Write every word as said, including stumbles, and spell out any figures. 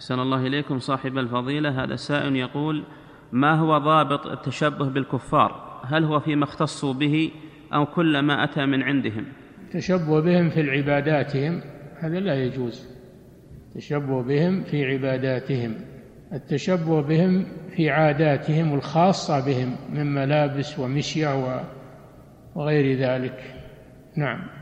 أحسن الله إليكم صاحب الفضيلة. هذا سائل يقول: ما هو ضابط التشبه بالكفار؟ هل هو فيما اختصوا به أو كل ما أتى من عندهم؟ التشبه بهم في عباداتهم هذا لا يجوز. التشبه بهم في عباداتهم، التشبه بهم في عاداتهم الخاصة بهم من ملابس ومشية وغير ذلك. نعم.